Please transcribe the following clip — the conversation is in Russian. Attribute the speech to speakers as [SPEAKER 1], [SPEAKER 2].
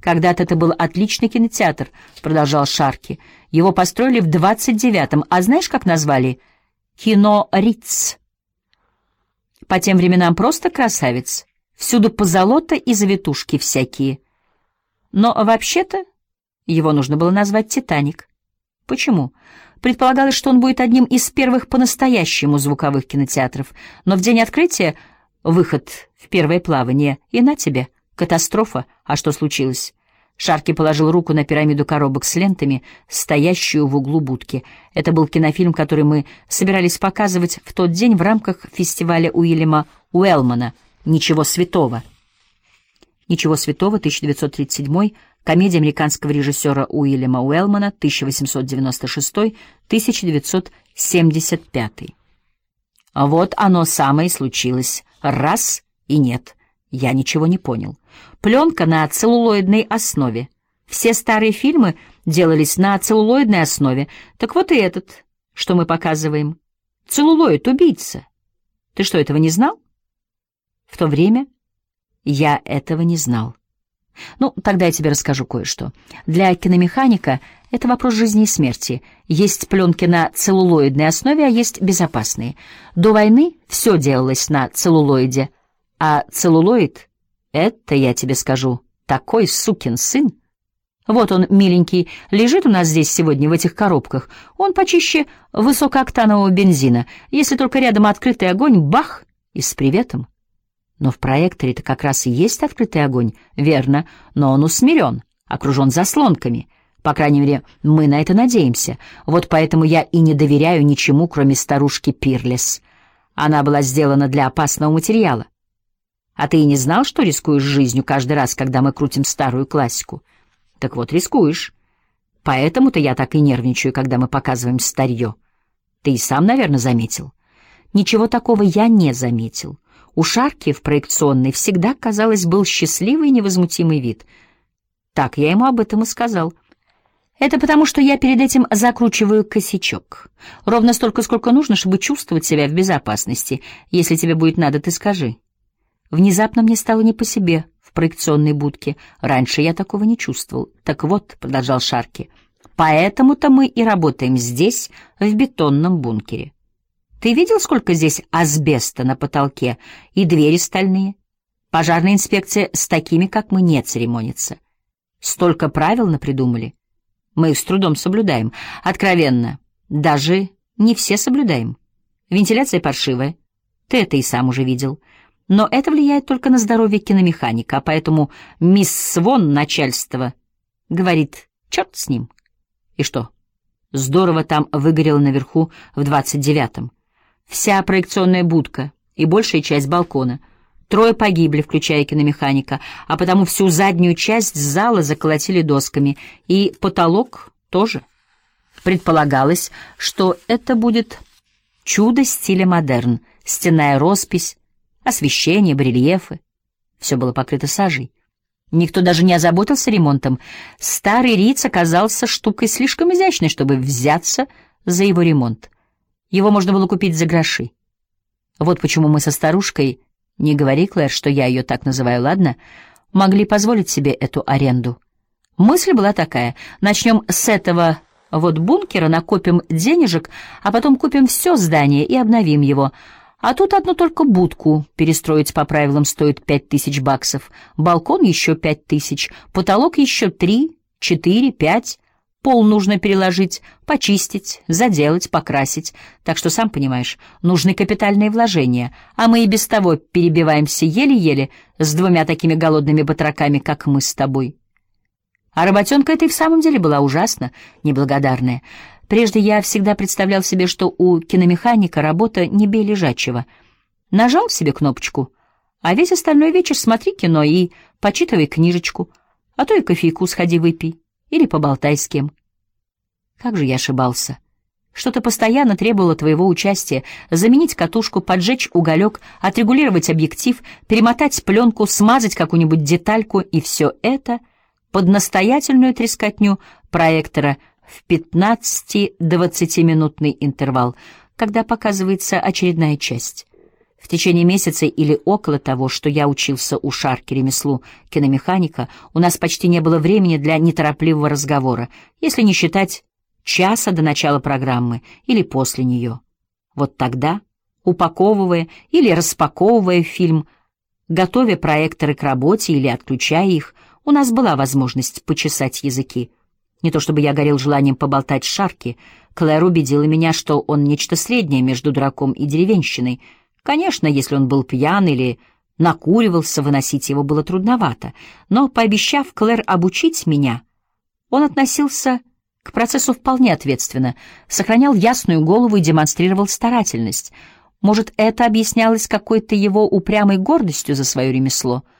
[SPEAKER 1] «Когда-то это был отличный кинотеатр», — продолжал Шарки. «Его построили в 29-м, а знаешь, как назвали? Кино Риц. По тем временам просто красавец. Всюду позолота и завитушки всякие. Но вообще-то его нужно было назвать «Титаник». Почему? Предполагалось, что он будет одним из первых по-настоящему звуковых кинотеатров, но в день открытия выход в первое плавание, и на тебе, катастрофа. А что случилось? Шарки положил руку на пирамиду коробок с лентами, стоящую в углу будки. Это был кинофильм, который мы собирались показывать в тот день в рамках фестиваля Уильяма Уэллмана «Ничего святого». «Ничего святого», 1937, комедия американского режиссера Уильяма Уэллмана, 1896-1975. А вот оно самое и случилось. Раз и нет. Я ничего не понял. Пленка на целлулоидной основе. Все старые фильмы делались на целлулоидной основе. Так вот и этот, что мы показываем. Целлулоид — убийца. Ты что, этого не знал? В то время я этого не знал. Ну, тогда я тебе расскажу кое-что. Для киномеханика это вопрос жизни и смерти. Есть пленки на целлулоидной основе, а есть безопасные. До войны все делалось на целлулоиде, а целлулоид — это, я тебе скажу, такой сукин сын. Вот он, миленький, лежит у нас здесь сегодня в этих коробках. Он почище высокооктанового бензина. Если только рядом открытый огонь, бах, и с приветом. Но в проекторе-то как раз и есть открытый огонь, верно, но он усмирен, окружен заслонками. По крайней мере, мы на это надеемся. Вот поэтому я и не доверяю ничему, кроме старушки Пирлес. Она была сделана для опасного материала. А ты и не знал, что рискуешь жизнью каждый раз, когда мы крутим старую классику? Так вот, рискуешь. Поэтому-то я так и нервничаю, когда мы показываем старье. Ты и сам, наверное, заметил. Ничего такого я не заметил. У Шарки в проекционной всегда, казалось, был счастливый и невозмутимый вид. Так я ему об этом и сказал. Это потому, что я перед этим закручиваю косячок. Ровно столько, сколько нужно, чтобы чувствовать себя в безопасности. Если тебе будет надо, ты скажи. Внезапно мне стало не по себе в проекционной будке. Раньше я такого не чувствовал. Так вот, — продолжал Шарки, — поэтому-то мы и работаем здесь, в бетонном бункере. Ты видел, сколько здесь асбеста на потолке и двери стальные? Пожарная инспекция с такими, как мы, не церемонится. Столько правил напридумали. Мы их с трудом соблюдаем. Откровенно, даже не все соблюдаем. Вентиляция паршивая. Ты это и сам уже видел. Но это влияет только на здоровье киномеханика, а поэтому мисс Свон, начальство, говорит, черт с ним. И что? Здорово там выгорело наверху в 29-м. Вся проекционная будка и большая часть балкона. 3 погибли, включая киномеханика, а потому всю заднюю часть зала заколотили досками, и потолок тоже. Предполагалось, что это будет чудо стиля модерн, стенная роспись, освещение, барельефы. Все было покрыто сажей. Никто даже не озаботился ремонтом. Старый Риц оказался штукой слишком изящной, чтобы взяться за его ремонт. Его можно было купить за гроши. Вот почему мы со старушкой, не говори, Клэр, что я ее так называю, ладно, могли позволить себе эту аренду. Мысль была такая: начнем с этого вот бункера, накопим денежек, а потом купим все здание и обновим его. А тут одну только будку перестроить по правилам стоит $5000, балкон еще 5000, потолок еще 3, 4, 5, пол нужно переложить, почистить, заделать, покрасить. Так что, сам понимаешь, нужны капитальные вложения, а мы и без того перебиваемся еле-еле с 2 такими голодными батраками, как мы с тобой. А работенка эта и в самом деле была ужасно неблагодарная. Прежде я всегда представлял себе, что у киномеханика работа не бей лежачего. Нажал себе кнопочку, а весь остальной вечер смотри кино и почитывай книжечку, а то и кофейку сходи выпей или поболтай с кем. Как же я ошибался. Что-то постоянно требовало твоего участия: заменить катушку, поджечь уголек, отрегулировать объектив, перемотать пленку, смазать какую-нибудь детальку, и все это под настоятельную трескотню проектора в 15-20-минутный интервал, когда показывается очередная часть. В течение месяца или около того, что я учился у Шарки ремеслу киномеханика, у нас почти не было времени для неторопливого разговора, если не считать часа до начала программы или после нее. Вот тогда, упаковывая или распаковывая фильм, готовя проекторы к работе или отключая их, у нас была возможность почесать языки. Не то чтобы я горел желанием поболтать с Шарки, Клэр убедила меня, что он нечто среднее между дураком и деревенщиной. Конечно, если он был пьян или накуривался, выносить его было трудновато, но, пообещав Клэр обучить меня, он относился к процессу вполне ответственно, сохранял ясную голову и демонстрировал старательность. Может, это объяснялось какой-то его упрямой гордостью за свое ремесло —